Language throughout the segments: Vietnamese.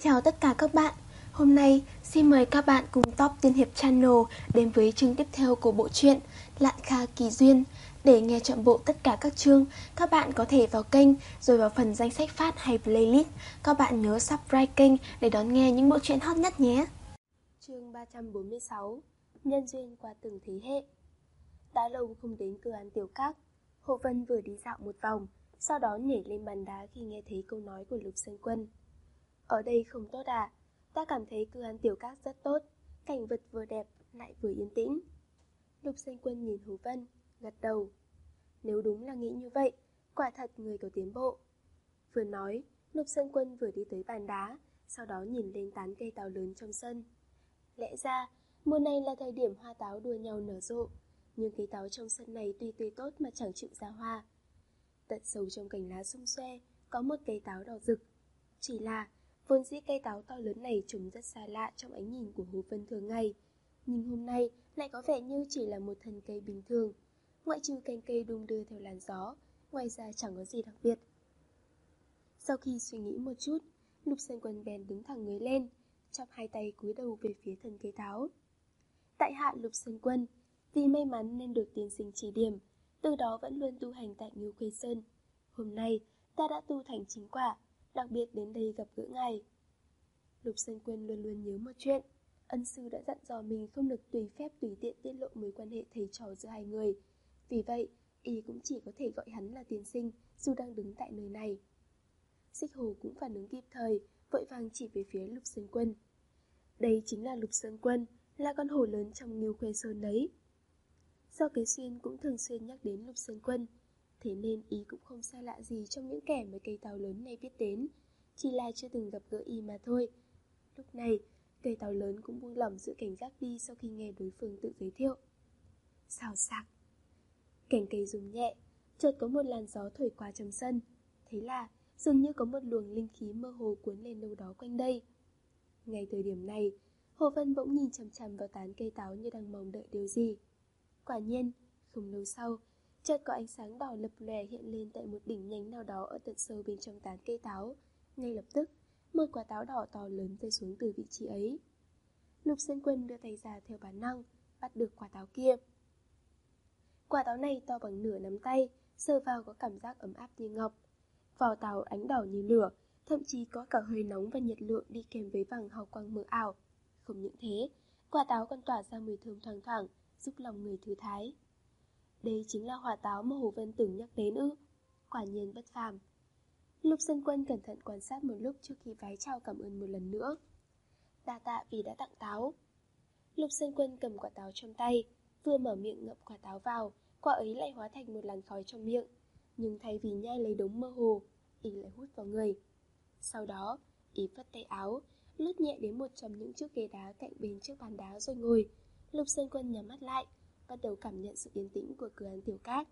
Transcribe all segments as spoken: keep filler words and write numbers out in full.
Chào tất cả các bạn. Hôm nay xin mời các bạn cùng Top Tiên Hiệp Channel đến với chương tiếp theo của bộ truyện Lạn Kha Kỳ Duyên. Để nghe trọn bộ tất cả các chương, các bạn có thể vào kênh rồi vào phần danh sách phát hay playlist. Các bạn nhớ subscribe kênh để đón nghe những bộ truyện hot nhất nhé. Chương ba trăm bốn mươi sáu. Nhân duyên qua từng thế hệ. Đã lâu không đến cửa hàng tiểu các, Hồ Vân vừa đi dạo một vòng, sau đó nhảy lên bàn đá khi nghe thấy câu nói của Lục Sơn Quân. Ở đây không tốt à? Ta cảm thấy cửa hàng tiểu các rất tốt, cảnh vật vừa đẹp lại vừa yên tĩnh. Lục Sơn Quân nhìn Hồ Vân, gật đầu. Nếu đúng là nghĩ như vậy, quả thật người có tiến bộ. Vừa nói, Lục Sơn Quân vừa đi tới bàn đá, sau đó nhìn lên tán cây táo lớn trong sân. Lẽ ra, mùa này là thời điểm hoa táo đua nhau nở rộ, nhưng cây táo trong sân này tuy tươi tốt mà chẳng chịu ra hoa. Tận sâu trong cành lá xum xuê có một cây táo đỏ rực. Chỉ là vốn dĩ cây táo to lớn này trông rất xa lạ trong ánh nhìn của Hồ Vân thường ngày, nhưng hôm nay lại có vẻ như chỉ là một thân cây bình thường. Ngoại trừ cành cây đung đưa theo làn gió, ngoài ra chẳng có gì đặc biệt. Sau khi suy nghĩ một chút, Lục Sơn Quân bèn đứng thẳng người lên, chắp hai tay cúi đầu về phía thân cây táo. Tại hạ Lục Sơn Quân, vì may mắn nên được tiên sinh chỉ điểm, từ đó vẫn luôn tu hành tại Ngưu Khuê Sơn. Hôm nay ta đã tu thành chính quả, đặc biệt đến đây gặp gỡ ngài. Lục Sơn Quân luôn luôn nhớ một chuyện, ân sư đã dặn dò mình không được tùy phép tùy tiện tiết lộ mối quan hệ thầy trò giữa hai người. Vì vậy, y cũng chỉ có thể gọi hắn là tiên sinh dù đang đứng tại nơi này. Xích Hồ cũng phản ứng kịp thời, vội vàng chỉ về phía Lục Sơn Quân. Đây chính là Lục Sơn Quân, là con hổ lớn trong Ngưu Khuê Sơn đấy. Do Kế Xuyên cũng thường xuyên nhắc đến Lục Sơn Quân, thế nên y cũng không xa lạ gì trong những kẻ mà cây táo lớn này biết đến, chỉ là chưa từng gặp gỡ y mà thôi. Lúc này, cây táo lớn cũng buông lỏng sự cảnh giác đi sau khi nghe đối phương tự giới thiệu. Xào xạc, cành cây rung nhẹ, chợt có một làn gió thổi qua trong sân. Thế là dường như có một luồng linh khí mơ hồ cuốn lên đâu đó quanh đây. Ngay thời điểm này, Hồ Vân bỗng nhìn chằm chằm vào tán cây táo như đang mong đợi điều gì. Quả nhiên, không lâu sau, chợt có ánh sáng đỏ lập lòe hiện lên tại một đỉnh nhánh nào đó ở tận sâu bên trong tán cây táo. Ngay lập tức, một quả táo đỏ to lớn rơi xuống từ vị trí ấy. Lục Sơn Quân đưa tay ra theo bản năng, bắt được quả táo kia. Quả táo này to bằng nửa nắm tay, sờ vào có cảm giác ấm áp như ngọc. Vỏ táo ánh đỏ như lửa, thậm chí có cả hơi nóng và nhiệt lượng đi kèm với vàng hào quang mờ ảo. Không những thế, quả táo còn tỏa ra mùi thơm thoang thoảng, giúp lòng người thư thái. Đây chính là quả táo mà Hồ Vân từng nhắc đến ư? Quả nhiên bất phàm. Lục Sơn Quân cẩn thận quan sát một lúc trước khi vái chào cảm ơn một lần nữa. Đa tạ vì đã tặng táo. Lục Sơn Quân cầm quả táo trong tay, vừa mở miệng ngậm quả táo vào, quả ấy lại hóa thành một làn khói trong miệng. Nhưng thay vì nhai lấy đống mơ hồ, y lại hút vào người. Sau đó, y phất tay áo, lướt nhẹ đến một trong những chiếc ghế đá cạnh bên chiếc bàn đá rồi ngồi. Lục Sơn Quân nhắm mắt lại, bắt đầu cảm nhận sự yên tĩnh của cửa hàng tiểu các.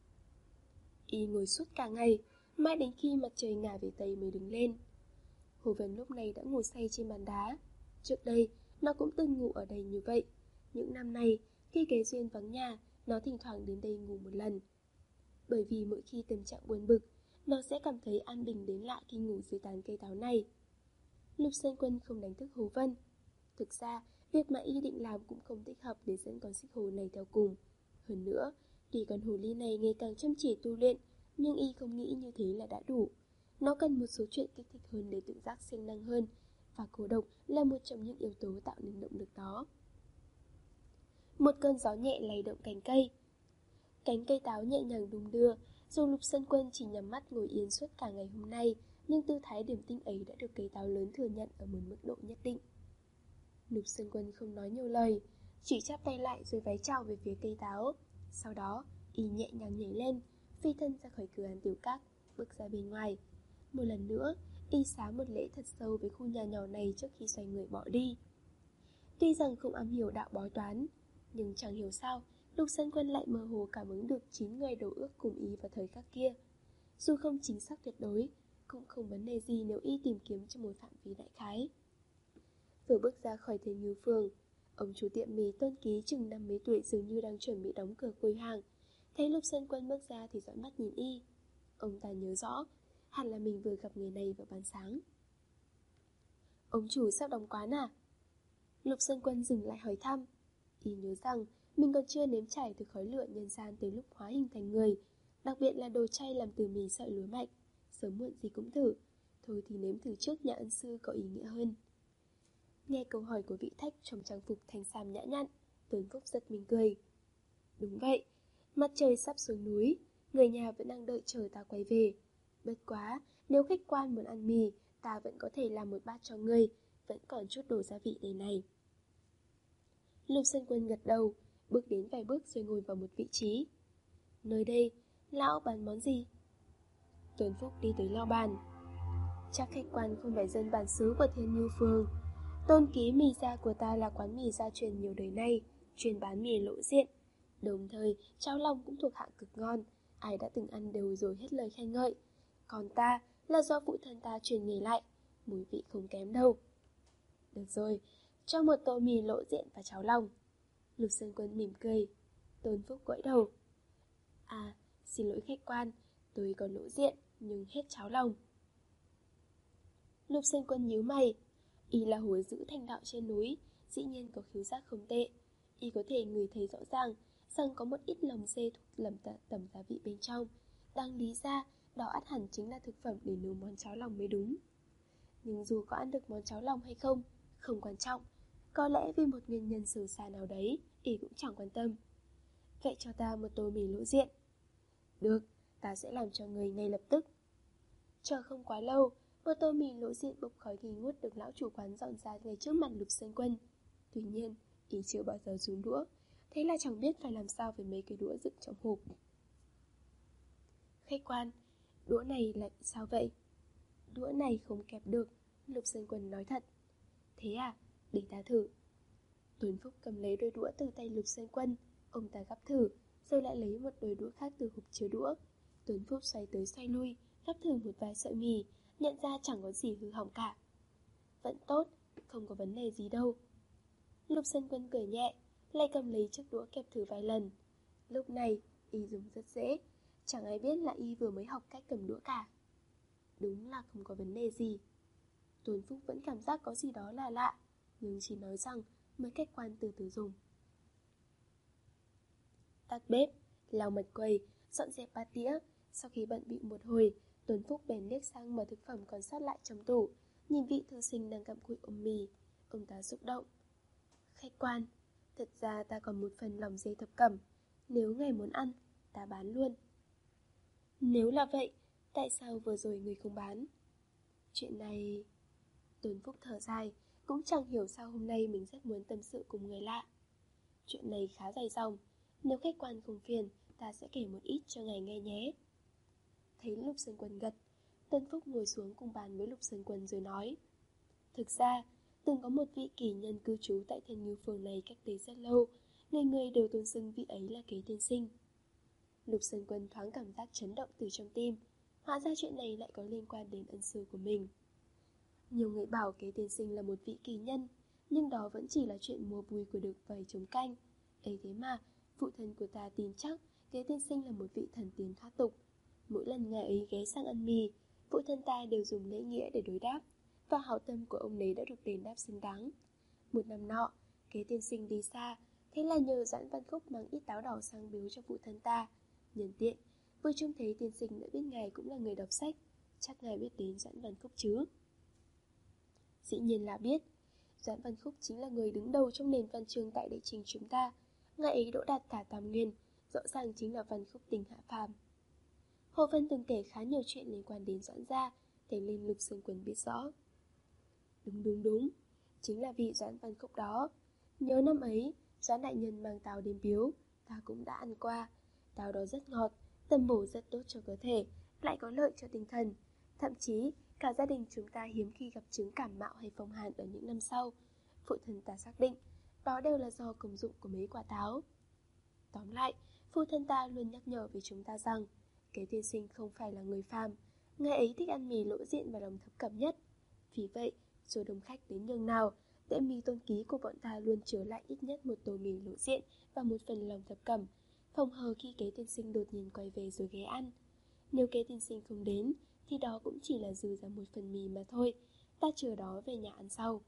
Y ngồi suốt cả ngày, mãi đến khi mặt trời ngả về tây mới đứng lên. Hồ Vân lúc này đã ngủ say trên bàn đá. Trước đây, nó cũng từng ngủ ở đây như vậy. Những năm nay, khi Kế Duyên vắng nhà, nó thỉnh thoảng đến đây ngủ một lần. Bởi vì mỗi khi tâm trạng buồn bực, nó sẽ cảm thấy an bình đến lạ khi ngủ dưới tán cây táo này. Lục Sơn Quân không đánh thức Hồ Vân. Thực ra, việc mà y định làm cũng không thích hợp để dẫn con xích hồ này theo cùng. Hơn nữa, tuy con hồ ly này ngày càng chăm chỉ tu luyện, nhưng y không nghĩ như thế là đã đủ. Nó cần một số chuyện kích thích hơn để tự giác siêng năng hơn, và cô độc là một trong những yếu tố tạo nên động lực đó. Một cơn gió nhẹ lay động cành cây. Cánh cây táo nhẹ nhàng đung đưa, dù Lục Sơn Quân chỉ nhắm mắt ngồi yên suốt cả ngày hôm nay, nhưng tư thái điềm tĩnh ấy đã được cây táo lớn thừa nhận ở một mức độ nhất định. Lục Sơn Quân không nói nhiều lời, chỉ chắp tay lại rồi vái chào về phía cây táo. Sau đó, y nhẹ nhàng nhảy lên, phi thân ra khỏi cửa hàng tiểu các, bước ra bên ngoài. Một lần nữa, y xá một lễ thật sâu với khu nhà nhỏ này trước khi xoay người bỏ đi. Tuy rằng không am hiểu đạo bói toán, nhưng chẳng hiểu sao, Lục Sơn Quân lại mơ hồ cảm ứng được chín người đầu ước cùng y vào thời khắc kia. Dù không chính xác tuyệt đối, cũng không vấn đề gì nếu y tìm kiếm trong một phạm vi đại khái. Vừa bước ra khỏi Thiên Ngưu Phường, ông chủ tiệm mì Tôn Ký chừng năm mấy tuổi dường như đang chuẩn bị đóng cửa quầy hàng. Thấy Lục Sơn Quân bước ra thì dõi mắt nhìn y. Ông ta nhớ rõ, hẳn là mình vừa gặp người này vào ban sáng. Ông chủ sắp đóng quán à? Lục Sơn Quân dừng lại hỏi thăm. Y nhớ rằng mình còn chưa nếm trải từ khói lửa nhân gian tới lúc hóa hình thành người, đặc biệt là đồ chay làm từ mì sợi lúa mạch. Sớm muộn gì cũng thử. Thôi thì nếm thử trước nhà ân sư có ý nghĩa hơn. Nghe câu hỏi của vị khách trong trang phục thanh sam nhã nhặn, Tuấn Phúc giật mình cười. Đúng vậy, mặt trời sắp xuống núi, người nhà vẫn đang đợi chờ ta quay về. Bất quá, nếu khách quan muốn ăn mì, ta vẫn có thể làm một bát cho ngươi, vẫn còn chút đồ gia vị đây này. Lục Sơn Quân gật đầu, bước đến vài bước rồi ngồi vào một vị trí. Nơi đây, lão bán món gì? Tuấn Phúc đi tới lo bàn. Chắc khách quan không phải dân bản xứ của Thiên Như Phương. Tôn ký mì gia của ta là quán mì gia truyền nhiều đời nay, chuyên bán mì lộ diện. Đồng thời, cháo lòng cũng thuộc hạng cực ngon, ai đã từng ăn đều rồi hết lời khen ngợi. Còn ta là do phụ thân ta truyền nghề lại, mùi vị không kém đâu. Được rồi, cho một tô mì lộ diện và cháo lòng. Lục Sơn Quân mỉm cười. Tôn Phúc gõi đầu. À, xin lỗi khách quan, tôi còn lộ diện nhưng hết cháo lòng. Lục Sơn Quân nhíu mày. Y là hùa giữ thành đạo trên núi, dĩ nhiên có khiếu giác không tệ. Y có thể ngửi thấy rõ ràng rằng có một ít lòng dê thuộc lầm tẩm gia vị bên trong. Đang lý ra, đó ắt hẳn chính là thực phẩm để nấu món cháo lòng mới đúng. Nhưng dù có ăn được món cháo lòng hay không, không quan trọng. Có lẽ vì một nguyên nhân sâu xa nào đấy, Y cũng chẳng quan tâm. Vậy cho ta một tô mì lộ diện. Được, ta sẽ làm cho người ngay lập tức. Chờ không quá lâu, một tô mì lộ diện bốc khói nghi ngút được lão chủ quán dọn ra ngay trước mặt Lục Sơn Quân. Tuy nhiên, Y chưa bao giờ dùng đũa, thế là chẳng biết phải làm sao với mấy cái đũa dựng trong hộp. Khách quan, đũa này lại sao vậy? Đũa này không kẹp được, Lục Sơn Quân nói thật. Thế à, để ta thử. Tuấn Phúc cầm lấy đôi đũa từ tay Lục Sơn Quân, ông ta gắp thử, rồi lại lấy một đôi đũa khác từ hộp chứa đũa. Tuấn Phúc xoay tới xoay lui, gắp thử một vài sợi mì, nhận ra chẳng có gì hư hỏng cả. Vẫn tốt, không có vấn đề gì đâu. Lục Sơn Quân cười nhẹ, lại cầm lấy chiếc đũa kẹp thử vài lần. Lúc này, Y dùng rất dễ, chẳng ai biết là Y vừa mới học cách cầm đũa cả. Đúng là không có vấn đề gì. Tuấn Phúc vẫn cảm giác có gì đó là lạ, nhưng chỉ nói rằng mới khách quan từ từ dùng. Tắt bếp, lau mặt quầy, dọn dẹp bát đĩa. Sau khi bận bịu một hồi, Tuấn Phúc bèn liếc sang mở thực phẩm còn sót lại trong tủ, nhìn vị thư sinh đang gặm cụi ôm mì. Ông ta xúc động. Khách quan, thật ra ta còn một phần lòng dê thập cẩm. Nếu ngài muốn ăn, ta bán luôn. Nếu là vậy, tại sao vừa rồi người không bán? Chuyện này... Tuấn Phúc thở dài, cũng chẳng hiểu sao hôm nay mình rất muốn tâm sự cùng người lạ. Chuyện này khá dài dòng, nếu khách quan không phiền, ta sẽ kể một ít cho ngài nghe nhé. Thấy Lục Sơn Quân gật, Tuấn Phúc ngồi xuống cùng bàn với Lục Sơn Quân rồi nói. Thực ra, từng có một vị kỳ nhân cư trú tại Thiên Như Phường này cách đây rất lâu, người người đều tôn xưng vị ấy là Kế Tiên Sinh. Lục Sơn Quân thoáng cảm giác chấn động từ trong tim, hóa ra chuyện này lại có liên quan đến ân sư của mình. Nhiều người bảo Kế Tiên Sinh là một vị kỳ nhân, nhưng đó vẫn chỉ là chuyện mua vui của được vầy trống canh. Ấy thế mà, phụ thân của ta tin chắc Kế Tiên Sinh là một vị thần tiên thoát tục. Mỗi lần ngài ấy ghé sang ăn mì, phụ thân ta đều dùng lễ nghĩa để đối đáp, và hảo tâm của ông ấy đã được đền đáp xứng đáng. Một năm nọ, Kế Tiên Sinh đi xa, thế là nhờ Doãn Văn Khúc mang ít táo đỏ sang biếu cho phụ thân ta. Nhân tiện, vừa trông thấy tiên sinh đã biết ngài cũng là người đọc sách, chắc ngài biết đến Doãn Văn Khúc chứ. Dĩ nhiên là biết. Doãn Văn Khúc chính là người đứng đầu trong nền văn chương tại Đại Trình chúng ta. Ngài ấy đỗ đạt cả tam nguyên, rõ ràng chính là Văn Khúc tình hạ phàm. Hồ Vân từng kể khá nhiều chuyện liên quan đến Doãn gia, thế nên Lục Sơn Quân biết rõ. Đúng đúng đúng, chính là vị Doãn Văn Khúc đó. Nhớ năm ấy, Doãn đại nhân mang táo đến biếu, ta cũng đã ăn qua. Táo đó rất ngọt, tầm bổ rất tốt cho cơ thể, lại có lợi cho tinh thần. Thậm chí, cả gia đình chúng ta hiếm khi gặp chứng cảm mạo hay phong hàn ở những năm sau. Phụ thân ta xác định, đó đều là do công dụng của mấy quả táo. Tóm lại, phụ thân ta luôn nhắc nhở với chúng ta rằng Kế Tiên Sinh không phải là người phàm, ngài ấy thích ăn mì lộ diện và lòng thập cẩm nhất. Vì vậy, dù đông khách đến nhường nào, tiệm mì Tôn Ký của bọn ta luôn chứa lại ít nhất một tô mì lộ diện và một phần lòng thập cẩm, phòng hờ khi Kế Tiên Sinh đột nhiên quay về rồi ghé ăn. Nếu Kế Tiên Sinh không đến, thì đó cũng chỉ là dư ra một phần mì mà thôi, Ta chờ đó về nhà ăn sau.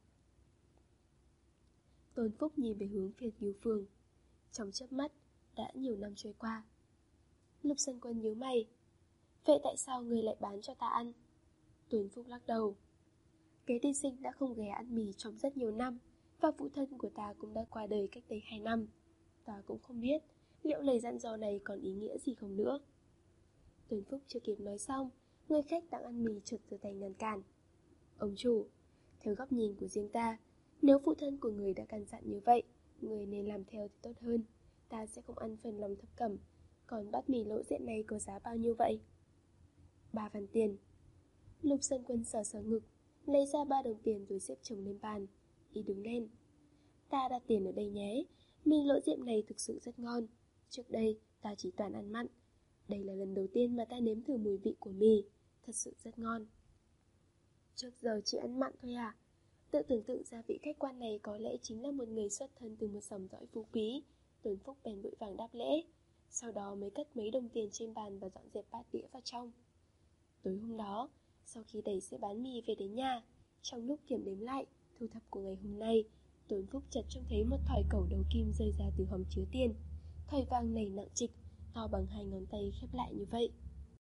Tôn Phúc nhìn về hướng Việt Kiều Phường. Trong chớp mắt, đã nhiều năm trôi qua. Lục Sơn Quân nhíu mày. Vậy tại sao người lại bán cho ta ăn? Tôn Phúc lắc đầu. Kế tiên sinh đã không ghé ăn mì trong rất nhiều năm, và phụ thân của ta cũng đã qua đời cách đây hai năm. Ta cũng không biết liệu lời dặn dò này còn ý nghĩa gì không nữa. Tôn Phúc chưa kịp nói xong, người khách đang ăn mì chợt giơ tay ngăn cản. Ông chủ, theo góc nhìn của riêng ta, nếu phụ thân của người đã căn dặn như vậy, người nên làm theo thì tốt hơn. Ta sẽ không ăn phần lòng thập cẩm. Còn bát mì lỗ diện này có giá bao nhiêu vậy? Ba văn tiền. Lục Sơn Quân sờ sờ ngực, lấy ra ba đồng tiền rồi xếp chồng lên bàn. Y đứng lên. Ta đặt tiền ở đây nhé. Mì lỗ diệm này thực sự rất ngon. Trước đây ta chỉ toàn ăn mặn. Đây là lần đầu tiên mà ta nếm thử mùi vị của mì. Thật sự rất ngon. Trước giờ chỉ ăn mặn thôi à? Tự tưởng tượng ra vị khách quan này có lẽ chính là một người xuất thân từ một dòng dõi phú quý. Tôn Phúc bèn vội vàng đáp lễ. Sau đó mới cất mấy đồng tiền trên bàn và dọn dẹp bát đĩa vào trong. Tối hôm đó, sau khi đẩy xe bán mì về đến nhà, trong lúc kiểm đếm lại thu thập của ngày hôm nay, Tôn Phúc chợt trông thấy một thỏi cẩu đầu kim rơi ra từ hòm chứa tiền. Thỏi vàng này nặng trịch, to bằng hai ngón tay khép lại như vậy.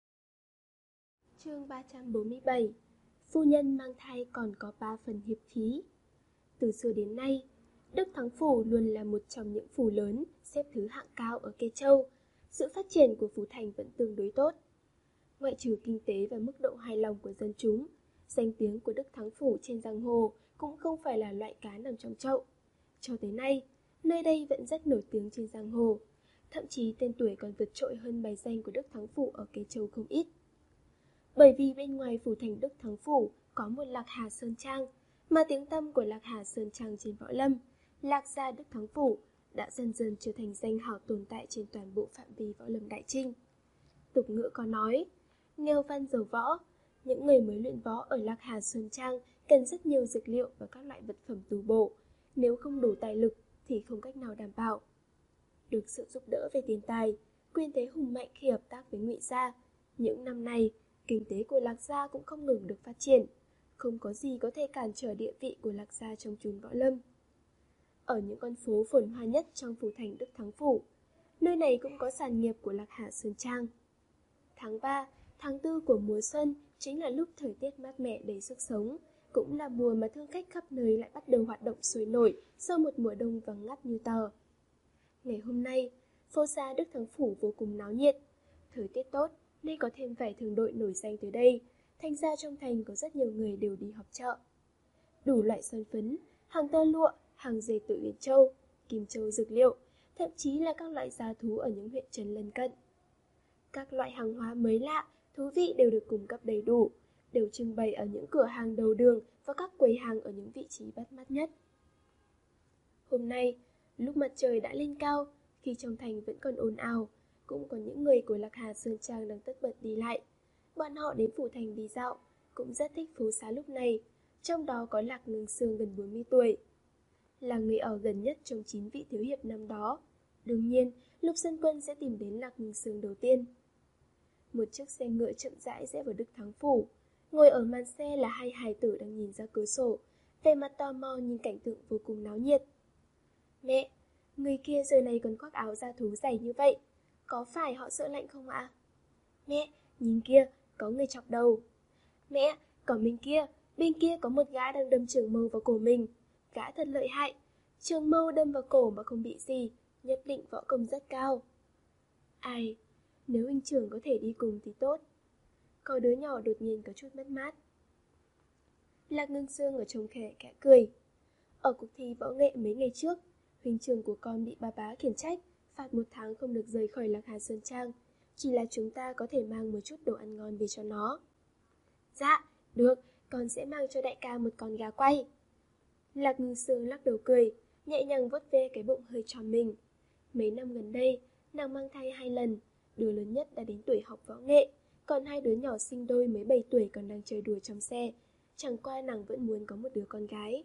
Chương ba trăm bốn mươi bảy. Phu nhân mang thai còn có ba phần hiệp khí. Từ xưa đến nay, Đức Thắng Phủ luôn là một trong những phủ lớn xếp thứ hạng cao ở Kê Châu. Sự phát triển của phủ thành vẫn tương đối tốt. Ngoại trừ kinh tế và mức độ hài lòng của dân chúng, danh tiếng của Đức Thắng Phủ trên giang hồ cũng không phải là loại cá nằm trong chậu. Cho tới nay, nơi đây vẫn rất nổi tiếng trên giang hồ. Thậm chí tên tuổi còn vượt trội hơn bài danh của Đức Thắng Phủ ở Kê Châu không ít. Bởi vì bên ngoài phủ thành Đức Thắng Phủ có một Lạc Hà Sơn Trang, mà tiếng tăm của Lạc Hà Sơn Trang trên võ lâm, Lạc gia Đức Thắng Phủ, đã dần dần trở thành danh hào tồn tại trên toàn bộ phạm vi võ lâm Đại Trinh. Tục ngữ có nói, nghèo văn giàu võ, những người mới luyện võ ở Lạc Hà Sơn Trang cần rất nhiều dược liệu và các loại vật phẩm tu bổ, nếu không đủ tài lực thì không cách nào đảm bảo. Được sự giúp đỡ về tiền tài, Quyên Thế hùng mạnh khi hợp tác với Ngụy gia, những năm này kinh tế của Lạc gia cũng không ngừng được phát triển, không có gì có thể cản trở địa vị của Lạc gia trong chốn võ lâm. Ở những con phố phồn hoa nhất trong phủ thành Đức Thắng Phủ, nơi này cũng có sản nghiệp của Lạc Hà Sơn Trang. Tháng ba, tháng tư của mùa xuân chính là lúc thời tiết mát mẻ đầy sức sống, cũng là mùa mà thương khách khắp nơi lại bắt đầu hoạt động sôi nổi sau một mùa đông vắng ngắt như tờ. Ngày hôm nay, phố xá Đức Thắng Phủ vô cùng náo nhiệt. Thời tiết tốt nên có thêm vài thương đội nổi danh tới đây, thành ra trong thành có rất nhiều người đều đi họp chợ. Đủ loại son phấn, hàng tơ lụa, hàng dệt từ Uyển Châu, Kim Châu dược liệu, thậm chí là các loại gia thú ở những huyện trấn lân cận. Các loại hàng hóa mới lạ, thú vị đều được cung cấp đầy đủ, đều trưng bày ở những cửa hàng đầu đường và các quầy hàng ở những vị trí bắt mắt nhất. Hôm nay, lúc mặt trời đã lên cao, khi trong thành vẫn còn ồn ào, cũng có những người của Lạc Hà Sơn Trang đang tất bật đi lại. Bọn họ đến phủ thành đi dạo, cũng rất thích phố xá lúc này, trong đó có Lạc Ngưng Sương gần bốn mươi tuổi. Là người ở gần nhất trong chín vị thiếu hiệp năm đó. Đương nhiên, Lục Sơn Quân sẽ tìm đến Lạc Ngưng Sương đầu tiên. Một chiếc xe ngựa chậm rãi rẽ vào Đức Thắng Phủ. Ngồi ở màn xe là hai hài tử đang nhìn ra cửa sổ, vẻ mặt tò mò nhìn cảnh tượng vô cùng náo nhiệt. Mẹ, người kia giờ này còn khoác áo da thú dày như vậy, có phải họ sợ lạnh không ạ? Mẹ, nhìn kia, có người chọc đầu. Mẹ, còn bên kia, bên kia có một gã đang đâm trường mâu vào cổ mình. Gã thật lợi hại, trường mâu đâm vào cổ mà không bị gì, nhất định võ công rất cao. Ai, nếu huynh trưởng có thể đi cùng thì tốt. Có đứa nhỏ đột nhiên có chút mất mát. Lạc Ngưng Sương ở trông khẽ kẽ cười. Ở cuộc thi võ nghệ mấy ngày trước, huynh trưởng của con bị bà bá khiển trách, phạt một tháng không được rời khỏi Lạc Hà Sơn Trang. Chỉ là chúng ta có thể mang một chút đồ ăn ngon về cho nó. Dạ, được, con sẽ mang cho đại ca một con gà quay. Lạc Ngưng Sương lắc đầu cười, nhẹ nhàng vuốt ve cái bụng hơi tròn mình. Mấy năm gần đây, nàng mang thai hai lần, đứa lớn nhất đã đến tuổi học võ nghệ, còn hai đứa nhỏ sinh đôi mới bảy tuổi còn đang chơi đùa trong xe. Chẳng qua nàng vẫn muốn có một đứa con gái.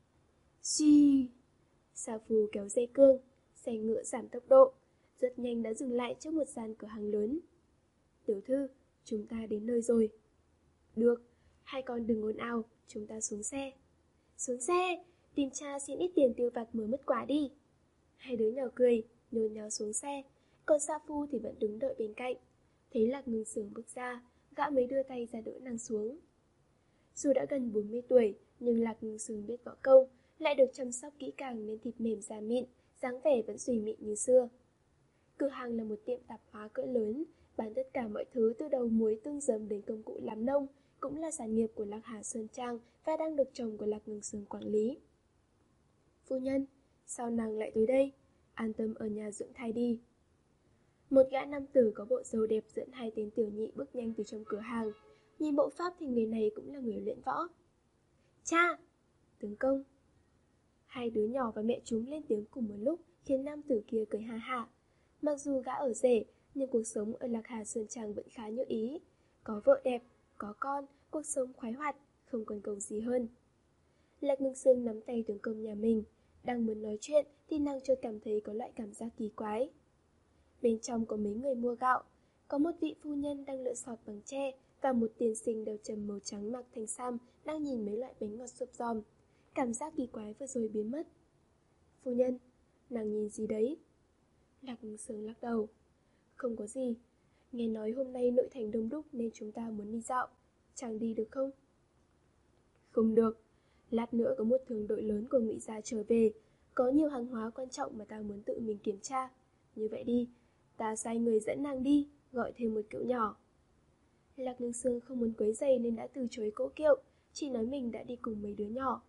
Xì! Sa Phu kéo dây cương, xe ngựa giảm tốc độ, rất nhanh đã dừng lại trước một gian cửa hàng lớn. Tiểu thư, chúng ta đến nơi rồi. Được, Hai con đừng ồn ào, chúng ta xuống xe. Xuống xe, tìm cha xin ít tiền tiêu vặt mua mứt quả đi. Hai đứa nhỏ cười, nhồi nháo xuống xe. Còn Sa Phu thì vẫn đứng đợi bên cạnh. Thấy Lạc Ngưng Sướng bước ra, gã mới đưa tay ra đỡ nàng xuống. Dù đã gần bốn mươi tuổi, nhưng Lạc Ngưng Sướng biết võ công, lại được chăm sóc kỹ càng nên thịt mềm da mịn, dáng vẻ vẫn duy mịn như xưa. Cửa hàng là một tiệm tạp hóa cỡ lớn, bán tất cả mọi thứ từ đầu muối tương giấm đến công cụ làm nông, cũng là sản nghiệp của Lạc Hà Sơn Trang và đang được chồng của Lạc Ngưng Sướng quản lý. Phu nhân, sao nàng lại tới đây? An tâm ở nhà dưỡng thai đi. Một gã nam tử có bộ râu đẹp dẫn hai tên tiểu nhị bước nhanh từ trong cửa hàng. Nhìn bộ pháp thì người này cũng là người luyện võ. Cha! Tướng công! Hai đứa nhỏ và mẹ chúng lên tiếng cùng một lúc, khiến nam tử kia cười ha hả. Mặc dù gã ở rể, nhưng cuộc sống ở Lạc Hà Sơn Trang vẫn khá như ý. Có vợ đẹp, có con, cuộc sống khoái hoạt, không còn cầu gì hơn. Lạc Ngưng Sướng nắm tay tướng công nhà mình. Đang muốn nói chuyện thì nàng chợt cảm thấy có loại cảm giác kỳ quái. Bên trong có mấy người mua gạo. Có một vị phu nhân đang lựa sọt bằng tre, và một tiên sinh đầu trầm màu trắng mặc thành sam đang nhìn mấy loại bánh ngọt xốp giòn. Cảm giác kỳ quái vừa rồi biến mất. Phu nhân, nàng nhìn gì đấy? Lạc Ngưng Sướng lắc đầu. Không có gì. Nghe nói hôm nay nội thành đông đúc nên chúng ta muốn đi dạo. Chàng đi được không? Không được. Lát nữa có một thương đội lớn của Ngụy gia trở về. Có nhiều hàng hóa quan trọng mà ta muốn tự mình kiểm tra. Như vậy đi, ta sai người dẫn nàng đi, gọi thêm một kiệu nhỏ. Lạc Ngưng Sướng không muốn quấy rầy nên đã từ chối cỗ kiệu, chỉ nói mình đã đi cùng mấy đứa nhỏ.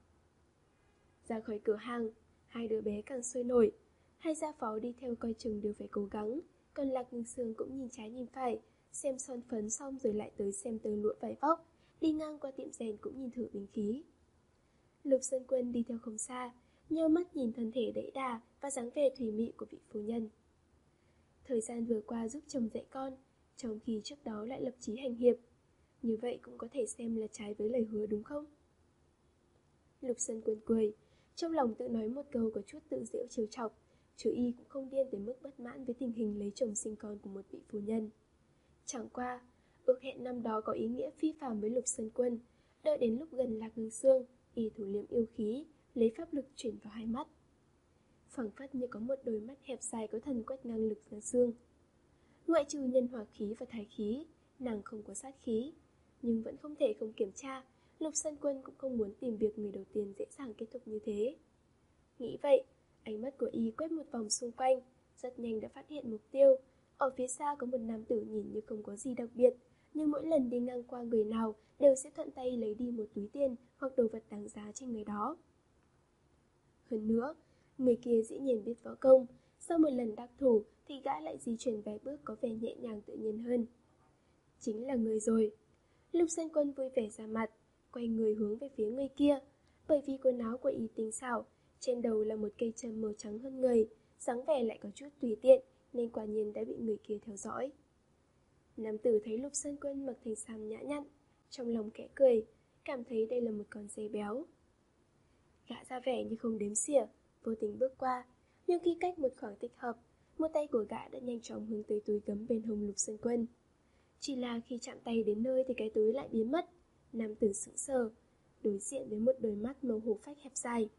Ra khỏi cửa hàng, hai đứa bé càng sôi nổi. Hai gia phó đi theo coi chừng đều phải cố gắng, còn Lạc Ngưng Sướng cũng nhìn trái nhìn phải, xem son phấn xong rồi lại tới xem tơ lụa vải vóc, đi ngang qua tiệm rèn cũng nhìn thử binh khí. Lục Sơn Quân đi theo không xa, nheo mắt nhìn thân thể đẫy đà và dáng vẻ thủy mị của vị phu nhân. Thời gian vừa qua giúp chồng dạy con, trong khi trước đó lại lập chí hành hiệp. Như vậy cũng có thể xem là trái với lời hứa đúng không? Lục Sơn Quân cười, trong lòng tự nói một câu có chút tự giễu trêu chọc, chứ y cũng không điên tới mức bất mãn với tình hình lấy chồng sinh con của một vị phu nhân. Chẳng qua, ước hẹn năm đó có ý nghĩa phi phàm với Lục Sơn Quân, đợi đến lúc gần Lạc Ngưng Sướng, y thủ liếm yêu khí, lấy pháp lực chuyển vào hai mắt. Phảng phất như có một đôi mắt hẹp dài có thần quét ngang lực ra xương. Ngoại trừ nhân hỏa khí và thái khí, nàng không có sát khí, nhưng vẫn không thể không kiểm tra. Lục Sơn Quân cũng không muốn tìm việc người đầu tiên dễ dàng kết thúc như thế. Nghĩ vậy, ánh mắt của y quét một vòng xung quanh, rất nhanh đã phát hiện mục tiêu. Ở phía xa có một nam tử nhìn như không có gì đặc biệt, nhưng mỗi lần đi ngang qua người nào đều sẽ thuận tay lấy đi một túi tiền hoặc đồ vật đáng giá trên người đó. Hơn nữa, người kia dĩ nhiên biết võ công, sau một lần đắc thủ thì gã lại di chuyển vài bước có vẻ nhẹ nhàng tự nhiên hơn. Chính là người rồi. Lục Sơn Quân vui vẻ ra mặt, quay người hướng về phía người kia. Bởi vì quần áo của y tinh xảo, trên đầu là một cây châm màu trắng hơn người, dáng vẻ lại có chút tùy tiện, nên quả nhiên đã bị người kia theo dõi. Nam tử thấy Lục Sơn Quân mặc thành sam nhã nhặn, trong lòng khẽ cười, cảm thấy đây là một con dê béo. Gã ra vẻ như không đếm xỉa, vô tình bước qua, nhưng khi cách một khoảng thích hợp, một tay của gã đã nhanh chóng hướng tới túi gấm bên hông Lục Sơn Quân. Chỉ là khi chạm tay đến nơi thì cái túi lại biến mất. Nam tử sững sờ, đối diện với một đôi mắt màu hổ phách hẹp dài.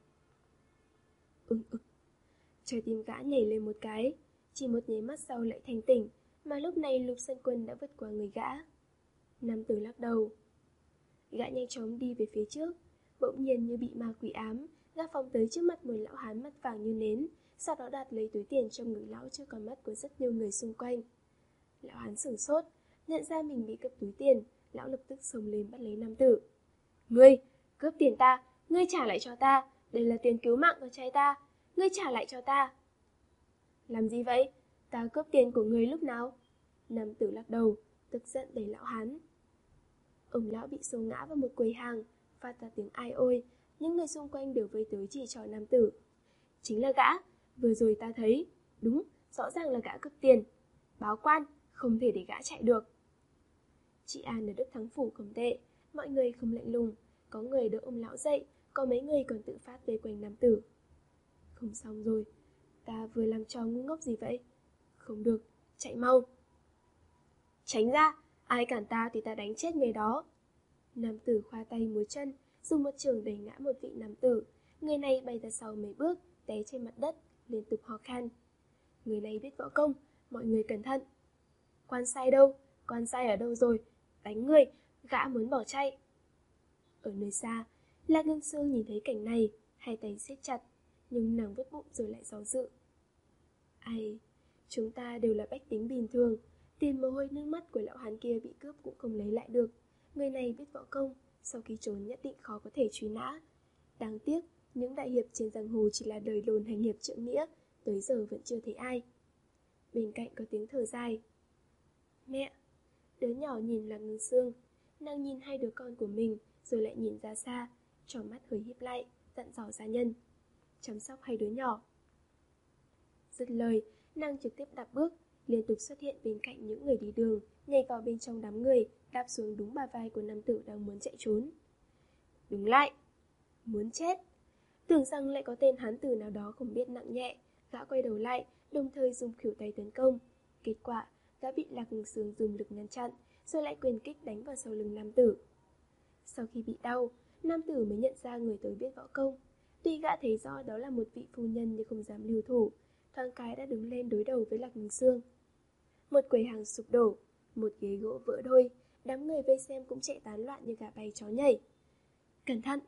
Ưng ực. Trái tim gã nhảy lên một cái, chỉ một nháy mắt sau lại thành tỉnh, mà lúc này Lục Sơn Quân đã vượt qua người gã. Nam tử lắc đầu. Gã nhanh chóng đi về phía trước, bỗng nhiên như bị ma quỷ ám, gã phóng tới trước mặt một lão hán mắt vàng như nến, sau đó đặt lấy túi tiền trong ngực lão trước con mắt của rất nhiều người xung quanh. Lão hán sửng sốt, nhận ra mình bị cướp túi tiền, lão lập tức xông lên bắt lấy nam tử. Ngươi, cướp tiền ta, ngươi trả lại cho ta, đây là tiền cứu mạng của trai ta, ngươi trả lại cho ta. Làm gì vậy? Ta cướp tiền của ngươi lúc nào? Nam tử lắc đầu, tức giận đẩy lão hán. Ông lão bị xô ngã vào một quầy hàng, phát ra tiếng ai ôi, những người xung quanh đều vây tới chỉ trỏ nam tử. Chính là gã, vừa rồi ta thấy, đúng, rõ ràng là gã cướp tiền. Báo quan, không thể để gã chạy được. Chị An ở Đức Thắng Phủ không tệ, mọi người không lạnh lùng, có người đỡ ông lão dậy, có mấy người còn tự phát vây quanh nam tử. Không xong rồi, ta vừa làm trò ngu ngốc gì vậy? Không được, chạy mau. Tránh ra, ai cản ta thì ta đánh chết người đó. Nam tử khoa tay múa chân, dùng một chưởng đẩy ngã một vị nam tử. Người này bay ra sau mấy bước, té trên mặt đất, liên tục ho khan. Người này biết võ công, mọi người cẩn thận. Quan sai đâu? Quan sai ở đâu rồi? Đánh người, gã muốn bỏ chạy. Ở nơi xa, Lạc Ngân Sương nhìn thấy cảnh này, hai tay siết chặt, nhưng nàng vuốt bụng rồi lại do dự. Ai, chúng ta đều là bách tính bình thường, tiền mồ hôi nước mắt của lão hán kia bị cướp cũng không lấy lại được. Người này biết võ công, sau khi trốn nhất định khó có thể truy nã. Đáng tiếc, những đại hiệp trên giang hồ chỉ là đời đồn hành hiệp trượng nghĩa, tới giờ vẫn chưa thấy ai. Bên cạnh có tiếng thở dài. Mẹ! Đứa nhỏ nhìn Lạc Ngân Sương, nàng nhìn hai đứa con của mình, rồi lại nhìn ra xa, tròng mắt hơi híp lại, dặn dò gia nhân. Chăm sóc hai đứa nhỏ. Dứt lời, nàng trực tiếp đạp bước, liên tục xuất hiện bên cạnh những người đi đường, nhảy vào bên trong đám người, đạp xuống đúng bả vai của nam tử đang muốn chạy trốn. Đứng lại! Muốn chết! Tưởng rằng lại có tên hán tử nào đó không biết nặng nhẹ, gã quay đầu lại, đồng thời dùng khuỷu tay tấn công. Kết quả, gã bị Lạc Ngân Sương dùng lực ngăn chặn, rồi lại quyền kích đánh vào sau lưng nam tử. Sau khi bị đau, nam tử mới nhận ra người tới biết võ công. Tuy gã thấy rõ đó là một vị phu nhân nhưng không dám lưu thủ, thoáng cái đã đứng lên đối đầu với Lạc Ngân Sương. Một quầy hàng sụp đổ, một ghế gỗ vỡ đôi, đám người vây xem cũng chạy tán loạn như gà bay chó nhảy. Cẩn thận!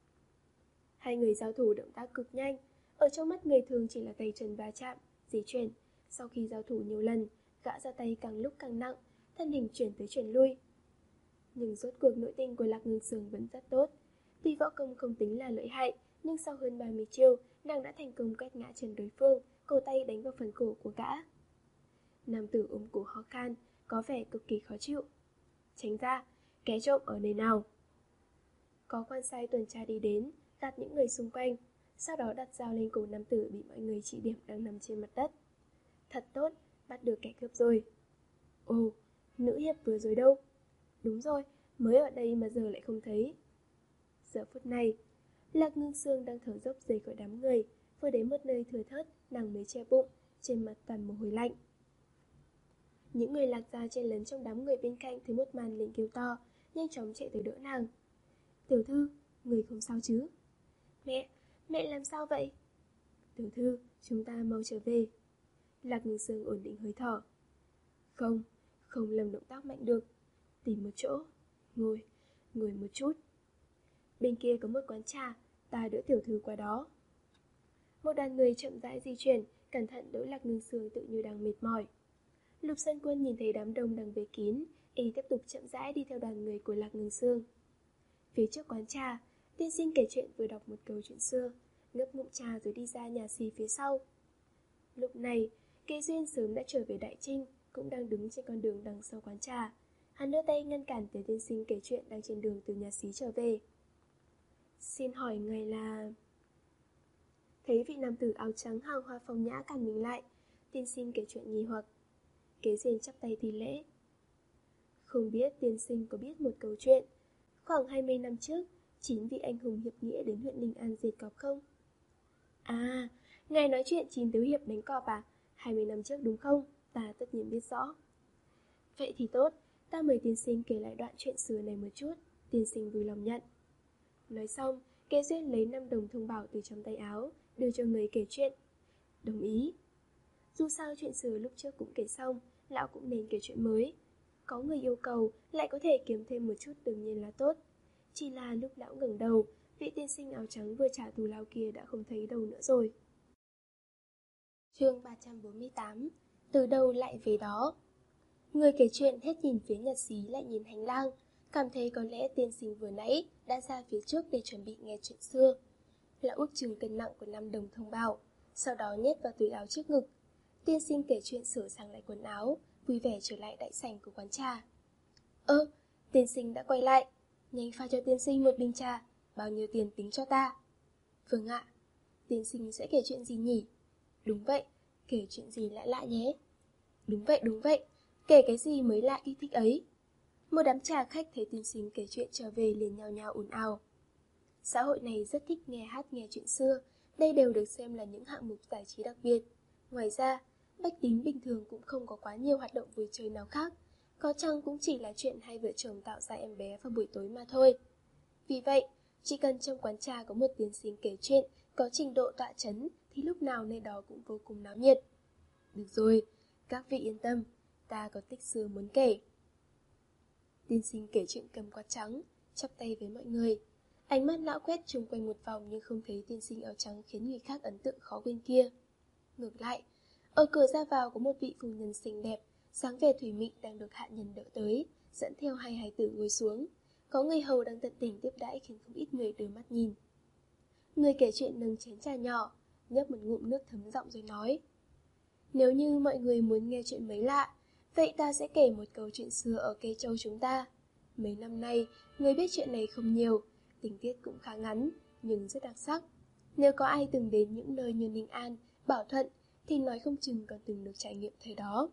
Hai người giao thủ động tác cực nhanh, ở trong mắt người thường chỉ là tay chân va chạm, di chuyển. Sau khi giao thủ nhiều lần, gã ra tay càng lúc càng nặng, thân hình chuyển tới chuyển lui. Nhưng rốt cuộc nội tình của Lạc Ngân Sương vẫn rất tốt. Tuy võ công không tính là lợi hại, nhưng sau hơn ba mươi chiêu, nàng đã thành công quét ngã chân đối phương, cổ tay đánh vào phần cổ của gã. Nam tử ôm cổ ho khan, có vẻ cực kỳ khó chịu. Tránh ra, kẻ trộm ở nơi nào? Có quan sai tuần tra đi đến, gạt những người xung quanh, sau đó đặt dao lên cổ nam tử bị mọi người chỉ điểm đang nằm trên mặt đất. Thật tốt, bắt được kẻ cướp rồi. Ồ, nữ hiệp vừa rồi đâu? Đúng rồi, mới ở đây mà giờ lại không thấy. Giờ phút này, Lạc Ngân Sương đang thở dốc rời khỏi đám người, vừa đến một nơi thừa thớt, nàng mới che bụng, trên mặt toàn mồ hôi lạnh. Những người Lạc gia chen lấn trong đám người bên cạnh thấy một màn liền kêu to, nhanh chóng chạy tới đỡ nàng. Tiểu thư, người không sao chứ? Mẹ, mẹ làm sao vậy? Tiểu thư, chúng ta mau trở về. Lạc Ngân Sương ổn định hơi thở. Không, không làm động tác mạnh được. Tìm một chỗ, ngồi, ngồi một chút. Bên kia có một quán trà, ta đỡ tiểu thư qua đó. Một đoàn người chậm rãi di chuyển, cẩn thận đỡ Lạc Ngân Sương tự như đang mệt mỏi. Lục Sơn Quân nhìn thấy đám đông đang vây kín, y tiếp tục chậm rãi đi theo đoàn người của Lạc Ngân Sương. Phía trước quán trà, tiên sinh kể chuyện vừa đọc một câu chuyện xưa, ngấp ngụm trà rồi đi ra nhà xì phía sau. Lúc này, Kế Duyên sớm đã trở về Đại Trinh, cũng đang đứng trên con đường đằng sau quán trà. Hắn đưa tay ngăn cản tới tiên sinh kể chuyện đang trên đường từ nhà xí trở về. Xin hỏi người là... Thấy vị nam tử áo trắng hào hoa phong nhã cản mình lại, tiên sinh kể chuyện nghi hoặc. Kế Duyên chắp tay thi lễ. Không biết tiên sinh có biết một câu chuyện. Khoảng hai mươi năm trước, chín vị anh hùng hiệp nghĩa đến huyện Ninh An diệt cọp không? À, ngài nói chuyện chín tứ hiệp đánh cọp à? hai mươi năm trước đúng không? Ta tất nhiên biết rõ. Vậy thì tốt, ta mời tiên sinh kể lại đoạn chuyện xưa này một chút. Tiên sinh vui lòng nhận. Nói xong, Kế Duyên lấy năm đồng thông bảo từ trong tay áo, đưa cho người kể chuyện. Đồng ý. Dù sao chuyện xưa lúc trước cũng kể xong, lão cũng nên kể chuyện mới. Có người yêu cầu, lại có thể kiếm thêm một chút đương nhiên là tốt. Chỉ là lúc lão ngẩng đầu, vị tiên sinh áo trắng vừa trả thù lao kia đã không thấy đâu nữa rồi. Chương ba trăm bốn mươi tám. Từ đâu lại về đó. Người kể chuyện hết nhìn phía nhật xí lại nhìn hành lang, cảm thấy có lẽ tiên sinh vừa nãy đã ra phía trước để chuẩn bị nghe chuyện xưa. Lão ước chừng cân nặng của năm đồng thông bảo, sau đó nhét vào túi áo trước ngực. Tiên sinh kể chuyện sửa sang lại quần áo, vui vẻ trở lại đại sảnh của quán trà. Ơ, tiên sinh đã quay lại. Nhanh pha cho tiên sinh một bình trà. Bao nhiêu tiền tính cho ta? Vâng ạ. Tiên sinh sẽ kể chuyện gì nhỉ? Đúng vậy, kể chuyện gì lạ lạ nhé. Đúng vậy, đúng vậy, kể cái gì mới lạ kích thích ấy. Một đám trà khách thấy tiên sinh kể chuyện trở về liền nhao nhao ồn ào. Xã hội này rất thích nghe hát nghe chuyện xưa, đây đều được xem là những hạng mục giải trí đặc biệt. Ngoài ra, bách tính bình thường cũng không có quá nhiều hoạt động vui chơi nào khác. có chăng cũng chỉ là chuyện hai vợ chồng tạo ra em bé vào buổi tối mà thôi. Vì vậy, chỉ cần trong quán trà có một tiên sinh kể chuyện có trình độ tọa chấn thì lúc nào nơi đó cũng vô cùng náo nhiệt. Được rồi, các vị yên tâm, ta có tích xưa muốn kể. Tiên sinh kể chuyện cầm quạt trắng, chắp tay với mọi người. Ánh mắt lão quét chung quanh một vòng nhưng không thấy tiên sinh áo trắng khiến người khác ấn tượng khó quên kia. Ngược lại, ở cửa ra vào có một vị phu nhân xinh đẹp, dáng vẻ thủy mị đang được hạ nhân đỡ tới, dẫn theo hai hài tử ngồi xuống. Có người hầu đang tận tình tiếp đãi khiến không ít người đưa mắt nhìn. Người kể chuyện nâng chén trà nhỏ, nhấp một ngụm nước thấm giọng rồi nói: Nếu như mọi người muốn nghe chuyện mới lạ, vậy ta sẽ kể một câu chuyện xưa ở Cây Châu chúng ta. Mấy năm nay, người biết chuyện này không nhiều, tình tiết cũng khá ngắn, nhưng rất đặc sắc. Nếu có ai từng đến những nơi như Ninh An, Bảo Thuận, thì nói không chừng còn từng được trải nghiệm thời đó.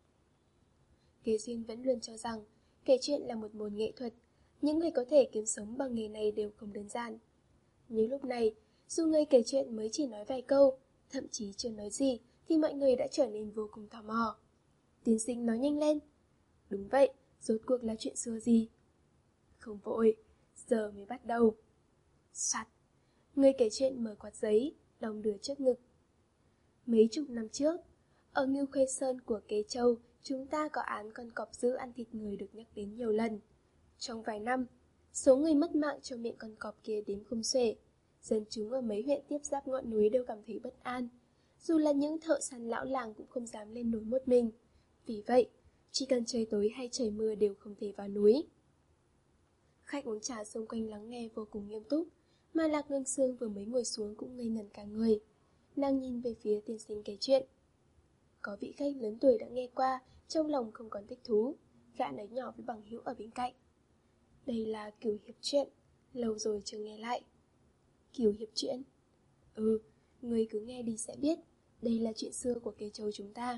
Kế Duyên vẫn luôn cho rằng, kể chuyện là một môn nghệ thuật, những người có thể kiếm sống bằng nghề này đều không đơn giản. Nhưng lúc này, dù người kể chuyện mới chỉ nói vài câu, thậm chí chưa nói gì, thì mọi người đã trở nên vô cùng tò mò. Tiên sinh nói nhanh lên. Đúng vậy, rốt cuộc là chuyện xưa gì? Không vội, giờ mới bắt đầu. Soạt, người kể chuyện mở quạt giấy, đong đưa trước ngực. Mấy chục năm trước, ở Ngưu Khê Sơn của Kế Châu, chúng ta có án con cọp dữ ăn thịt người được nhắc đến nhiều lần. Trong vài năm, số người mất mạng cho miệng con cọp kia đếm không xuể. Dân chúng ở mấy huyện tiếp giáp ngọn núi đều cảm thấy bất an. Dù là những thợ săn lão làng cũng không dám lên núi một mình. Vì vậy, chỉ cần trời tối hay trời mưa đều không thể vào núi. Khách uống trà xung quanh lắng nghe vô cùng nghiêm túc, mà Lạc Ngân Sương vừa mới ngồi xuống cũng ngây ngẩn cả người. Nàng nhìn về phía tiên sinh kể chuyện. Có vị khách lớn tuổi đã nghe qua, trong lòng không còn thích thú. Gã nói nhỏ với bằng hữu ở bên cạnh: Đây là Cửu Hiệp Truyện, lâu rồi chưa nghe lại. Cửu Hiệp Truyện? Ừ, người cứ nghe đi sẽ biết. Đây là chuyện xưa của Kế Châu chúng ta.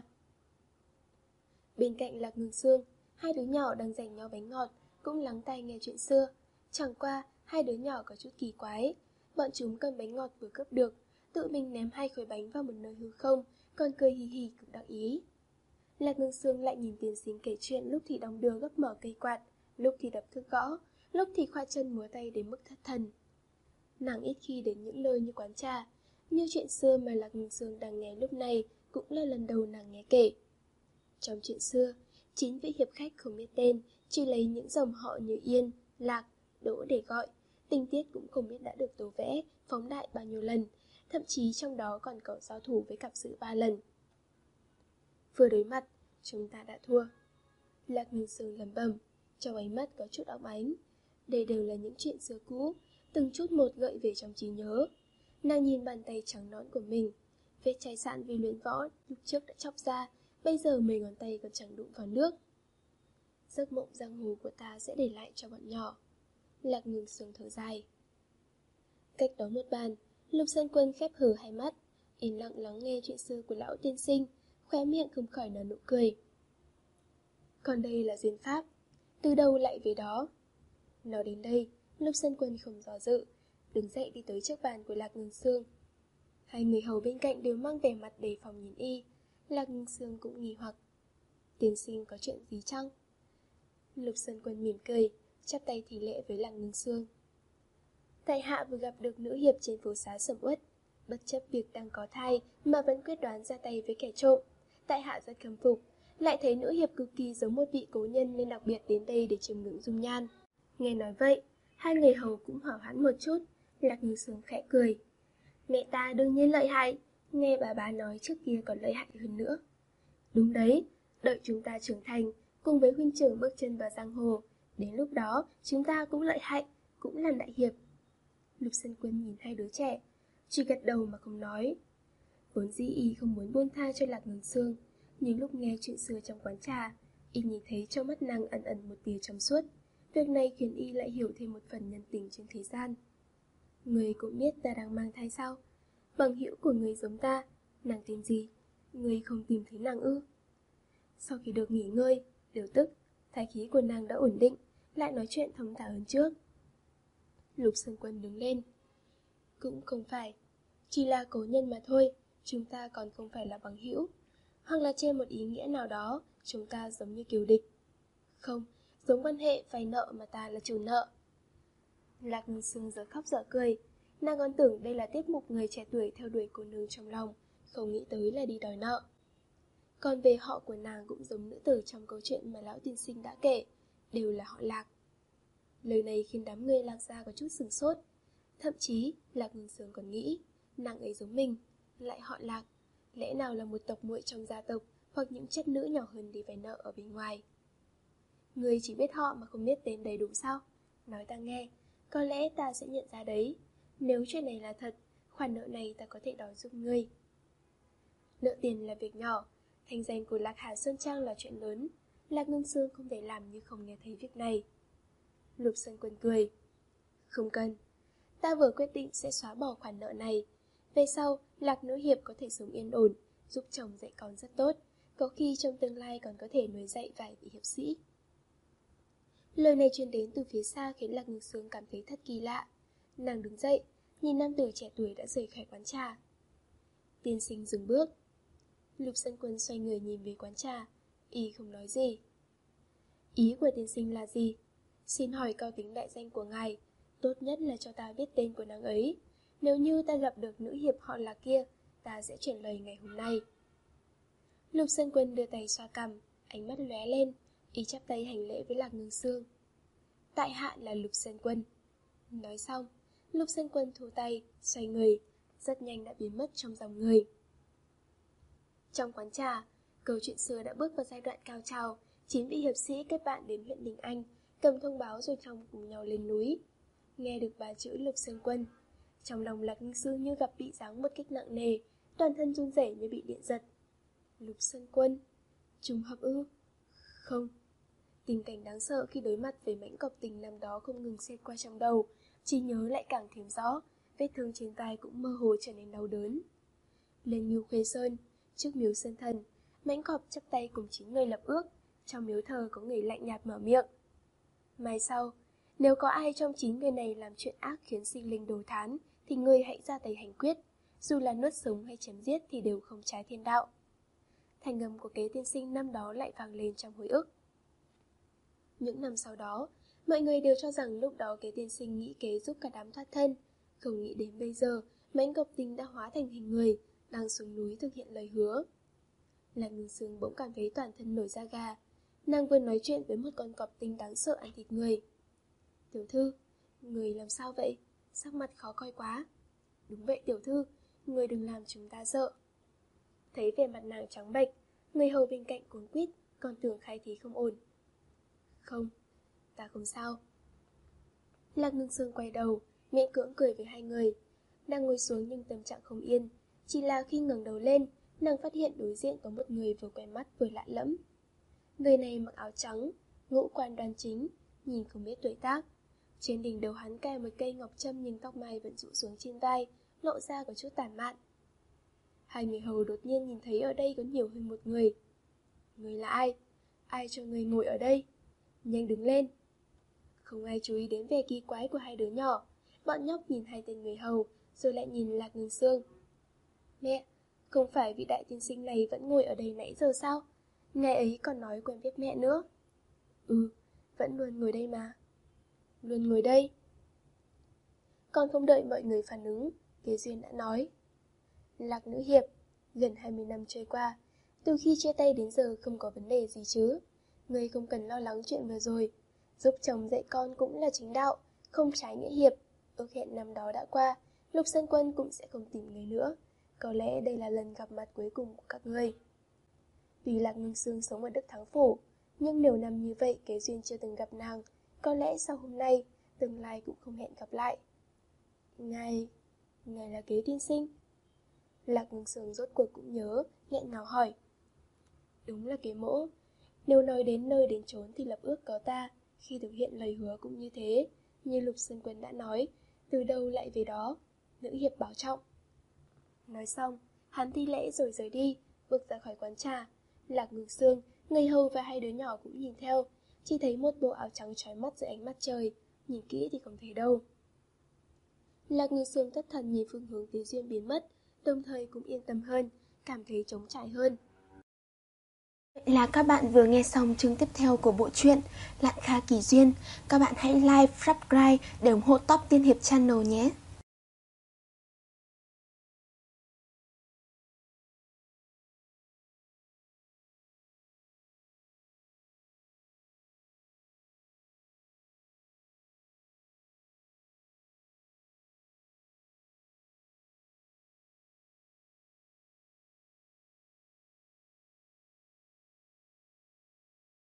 Bên cạnh Lạc Ngân Sương, hai đứa nhỏ đang giành nhau bánh ngọt, cũng lắng tai nghe chuyện xưa. Chẳng qua, hai đứa nhỏ có chút kỳ quái. Bọn chúng cầm bánh ngọt vừa cướp được, tự mình ném hai khối bánh vào một nơi hư không, còn cười hì hì cực đắc ý. Lạc Ngân Sương lại nhìn tiên sinh kể chuyện, lúc thì đong đưa gấp mở cây quạt, lúc thì đập thước gõ, lúc thì khoa chân múa tay đến mức thất thần. Nàng ít khi đến những nơi như quán trà, như chuyện xưa mà Lạc Ngân Sương đang nghe lúc này cũng là lần đầu nàng nghe kể. Trong chuyện xưa, chín vị hiệp khách không biết tên, chỉ lấy những dòng họ như Yên, Lạc, Đỗ để gọi. Tình tiết cũng không biết đã được tô vẽ, phóng đại bao nhiêu lần, thậm chí trong đó còn có giao thủ với cặp sự ba lần. Vừa đối mặt, chúng ta đã thua. Lạc Ngân Sương lẩm bẩm, trong ánh mắt có chút óng ánh. Đây đều là những chuyện xưa cũ, từng chút một gợi về trong trí nhớ. Nàng nhìn bàn tay trắng nõn của mình, vết chai sạn vì luyện võ lúc trước đã chóc ra, bây giờ mấy ngón tay còn chẳng đụng vào nước. Giấc mộng giang hồ của ta sẽ để lại cho bọn nhỏ. Lạc Ngân Sương thở dài. Cách đó một bàn, Lục Sơn Quân khép hờ hai mắt, yên lặng lắng nghe chuyện xưa của lão tiên sinh, khóe miệng không khỏi nở nụ cười. Còn đây là duyên pháp, từ đâu lại về đó. Nói đến đây, Lục Sơn Quân không do dự, đứng dậy đi tới trước bàn của Lạc Ngân Sương. Hai người hầu bên cạnh đều mang vẻ mặt đề phòng nhìn y. Lạc Ngân Sương cũng nghi hoặc. Tiên sinh có chuyện gì chăng? Lục Sơn Quân mỉm cười, chắp tay thì lễ với Lạc Ngân Sương. Tại hạ vừa gặp được nữ hiệp trên phố xá sầm uất, bất chấp việc đang có thai mà vẫn quyết đoán ra tay với kẻ trộm. Tại hạ rất khâm phục, lại thấy nữ hiệp cực kỳ giống một vị cố nhân nên đặc biệt đến đây để chiêm ngưỡng dung nhan. Nghe nói vậy, hai người hầu cũng hỏa hoãn một chút. Lạc Ngân Sương khẽ cười. Mẹ ta đương nhiên lợi hại, nghe bà bà nói trước kia còn lợi hại hơn nữa. Đúng đấy, đợi chúng ta trưởng thành, cùng với huynh trưởng bước chân vào giang hồ, đến lúc đó chúng ta cũng lợi hại, cũng làm đại hiệp. Lục Sơn Quân nhìn hai đứa trẻ, chỉ gật đầu mà không nói. Vốn dĩ y không muốn buông tha cho Lạc Ngân Sương, nhưng lúc nghe chuyện xưa trong quán trà, y nhìn thấy trong mắt nàng ẩn ẩn một tia trong suốt. Việc này khiến y lại hiểu thêm một phần nhân tình trên thế gian. Người cũng biết ta đang mang thai sao? Bằng hữu của người giống ta, nàng tên gì? Người không tìm thấy nàng ư? Sau khi được nghỉ ngơi, điều tức, thái khí của nàng đã ổn định, lại nói chuyện thông thả hơn trước. Lục Sơn Quân đứng lên. Cũng không phải, chỉ là cố nhân mà thôi, chúng ta còn không phải là bằng hữu. Hoặc là trên một ý nghĩa nào đó, chúng ta giống như kiều địch. Không, giống quan hệ vay nợ mà ta là chủ nợ. Lạc Ngân Sương giờ khóc giờ cười. Nàng còn tưởng đây là tiết mục người trẻ tuổi theo đuổi cô nương trong lòng, không nghĩ tới là đi đòi nợ. Còn về họ của nàng cũng giống nữ tử trong câu chuyện mà lão tiên sinh đã kể, đều là họ Lạc. Lời này khiến đám người Lạc gia có chút sửng sốt. Thậm chí Lạc Ngân Sương còn nghĩ nàng ấy giống mình, lại họ Lạc, lẽ nào là một tộc muội trong gia tộc, hoặc những chất nữ nhỏ hơn đi vay nợ ở bên ngoài. Ngươi chỉ biết họ mà không biết tên đầy đủ sao? Nói ta nghe, có lẽ ta sẽ nhận ra đấy. Nếu chuyện này là thật, khoản nợ này ta có thể đòi giúp ngươi. Nợ tiền là việc nhỏ, thanh danh của Lạc Hà Sơn Trang là chuyện lớn. Lạc Ngân Sương không thể làm như không nghe thấy việc này. Lục Sơn Quân cười. Không cần, ta vừa quyết định sẽ xóa bỏ khoản nợ này. Về sau, Lạc Nữ Hiệp có thể sống yên ổn, giúp chồng dạy con rất tốt, có khi trong tương lai còn có thể nuôi dạy vài vị hiệp sĩ. Lời này truyền đến từ phía xa khiến Lạc Ngân Sương cảm thấy thật kỳ lạ. Nàng đứng dậy, nhìn nam tử trẻ tuổi đã rời khỏi quán trà. Tiên sinh dừng bước. Lục Sơn Quân xoay người nhìn về quán trà, y không nói gì. Ý của tiên sinh là gì? Xin hỏi cao tính đại danh của ngài, tốt nhất là cho ta biết tên của nàng ấy. Nếu như ta gặp được nữ hiệp họ Lạc kia, ta sẽ chuyển lời ngày hôm nay. Lục Sơn Quân đưa tay xoa cằm, ánh mắt lóe lên, y chắp tay hành lễ với Lạc Ngân Sương. Tại hạ là Lục Sơn Quân. Nói xong, Lục Sơn Quân thu tay, xoay người, rất nhanh đã biến mất trong dòng người. Trong quán trà, câu chuyện xưa đã bước vào giai đoạn cao trào. Chín vị hiệp sĩ kết bạn đến huyện Đình Anh, cầm thông báo rồi chồng cùng nhau lên núi. Nghe được ba chữ Lục Sơn Quân, trong lòng Lạc Ngân Sương như gặp bị giáng một kích nặng nề, toàn thân run rẩy như bị điện giật. Lục Sơn Quân, trùng hợp ư? Không. Tình cảnh đáng sợ khi đối mặt với mãnh cọp tình năm đó không ngừng xẹt qua trong đầu, trí nhớ lại càng thêm rõ, vết thương trên tay cũng mơ hồ trở nên đau đớn. Lên Ngưu Khuê Sơn, trước miếu Sơn Thần, mãnh cọp chắp tay cùng chín người lập ước. Trong miếu thờ có người lạnh nhạt mở miệng. Mai sau, nếu có ai trong chín người này làm chuyện ác khiến sinh linh đồ thán, thì ngươi hãy ra tay hành quyết. Dù là nuốt sống hay chém giết thì đều không trái thiên đạo. Thành âm của kế tiên sinh năm đó lại vang lên trong hồi ức. Những năm sau đó, mọi người đều cho rằng lúc đó kế tiên sinh nghĩ kế giúp cả đám thoát thân. Không nghĩ đến bây giờ, mãnh cọp tình đã hóa thành hình người, đang xuống núi thực hiện lời hứa. Lạc Ngân Sương bỗng cảm thấy toàn thân nổi da gà. Nàng vừa nói chuyện với một con cọp tinh đáng sợ ăn thịt người. Tiểu thư, người làm sao vậy? Sắc mặt khó coi quá. Đúng vậy tiểu thư, người đừng làm chúng ta sợ. Thấy vẻ mặt nàng trắng bệch, người hầu bên cạnh cuống quýt, còn tưởng khai thì không ổn. Không, ta không sao. Lạc Ngân Sương quay đầu, miễn cưỡng cười với hai người. Nàng ngồi xuống nhưng tâm trạng không yên. Chỉ là khi ngẩng đầu lên, nàng phát hiện đối diện có một người vừa quen mắt vừa lạ lẫm. Người này mặc áo trắng, ngũ quan đoan chính, nhìn không biết tuổi tác. Trên đỉnh đầu hắn cài một cây ngọc trâm nhưng tóc mai vẫn rũ xuống trên vai, lộ ra có chút tản mạn. Hai người hầu đột nhiên nhìn thấy ở đây có nhiều hơn một người. Người là ai? Ai cho người ngồi ở đây? Nhanh đứng lên. Không ai chú ý đến vẻ kỳ quái của hai đứa nhỏ. Bọn nhóc nhìn hai tên người hầu, rồi lại nhìn Lạc Ngân Sương. Mẹ, không phải vị đại tiên sinh này vẫn ngồi ở đây nãy giờ sao? Ngài ấy còn nói quen biết mẹ nữa. Ừ, vẫn luôn ngồi đây mà. Luôn ngồi đây. Còn không đợi mọi người phản ứng, Kế Duyên đã nói. Lạc Nữ Hiệp, gần hai mươi năm trôi qua, từ khi chia tay đến giờ không có vấn đề gì chứ. Ngươi không cần lo lắng chuyện vừa rồi. Giúp chồng dạy con cũng là chính đạo, không trái nghĩa hiệp. Ước hẹn năm đó đã qua, Lục Sơn Quân cũng sẽ không tìm người nữa. Có lẽ đây là lần gặp mặt cuối cùng của các ngươi. Tuy Lạc Ngân Sương sống ở Đức Thắng Phủ, nhưng nhiều năm như vậy Kế Duyên chưa từng gặp nàng. Có lẽ sau hôm nay, tương lai cũng không hẹn gặp lại. Ngài... Ngài là Kế tiên sinh? Lạc Ngân Sương rốt cuộc cũng nhớ, nghẹn ngào hỏi. Đúng là Kế mỗ. Nếu nói đến nơi đến chốn thì lập ước có ta. Khi thực hiện lời hứa cũng như thế. Như Lục Sơn Quân đã nói, từ đâu lại về đó. Nữ hiệp bảo trọng. Nói xong, hắn thi lễ rồi rời đi, bước ra khỏi quán trà. Lạc Ngân Sương, người hầu và hai đứa nhỏ cũng nhìn theo. Chỉ thấy một bộ áo trắng chói mắt dưới ánh mặt trời. Nhìn kỹ thì không thấy đâu. Lạc Ngân Sương thất thần nhìn phương hướng Kế Duyên biến mất, đồng thời cũng yên tâm hơn, cảm thấy trống trải hơn. Vậy là các bạn vừa nghe xong chương tiếp theo của bộ truyện Lạn Kha Kỳ Duyên. Các bạn hãy like, subscribe để ủng hộ Top Tiên Hiệp Channel nhé.